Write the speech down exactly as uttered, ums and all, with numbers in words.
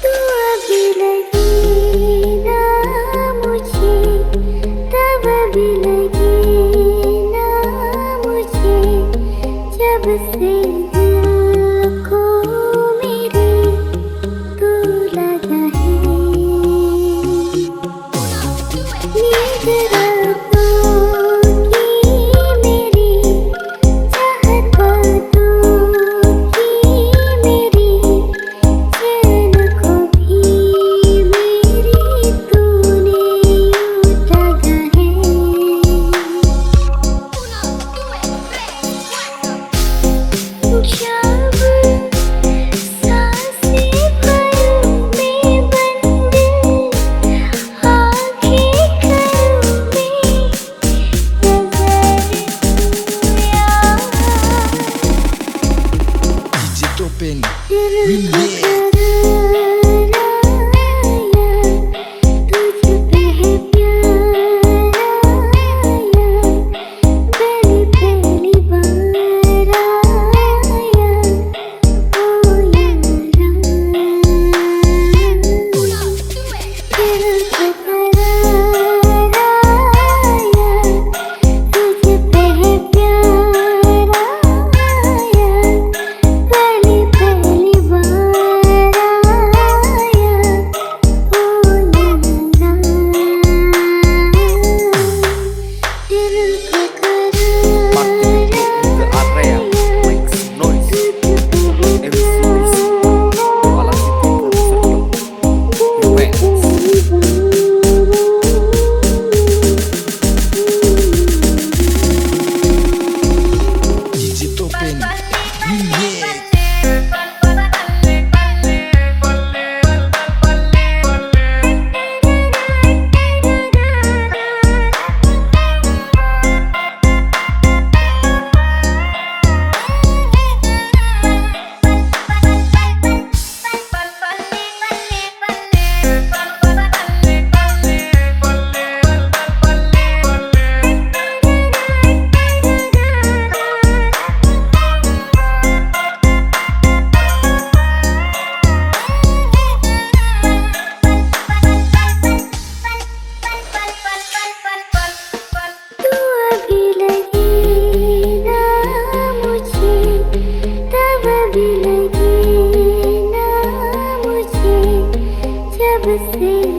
तू अभी लगी ना मुझे, तब अभी लगी ना मुझे, जब से दिल को मेरे तू लगा है। नींद रातों की मेरी, चाहत बातों की मेरी, चैन को भी मेरी तूने यूं दागा है। जब सांसें पलों में बंद, आँखें करों में नजर यार, Digital Pen दिल को Remix. करार आया, तुझ पे है प्यार आया, पहली पहली बार आया, ओ यारा। दिल को करार आया, तुझ पे है प्यार आया, पहली पहली बार आया, ओ यारा। दिल को Martin करार juga area Mix Noise M C Music Kepala City Producer Club Events. Digital Pen Remix. तू अभी लगी ना मुझे, तब अभी लगी ना मुझे, जब से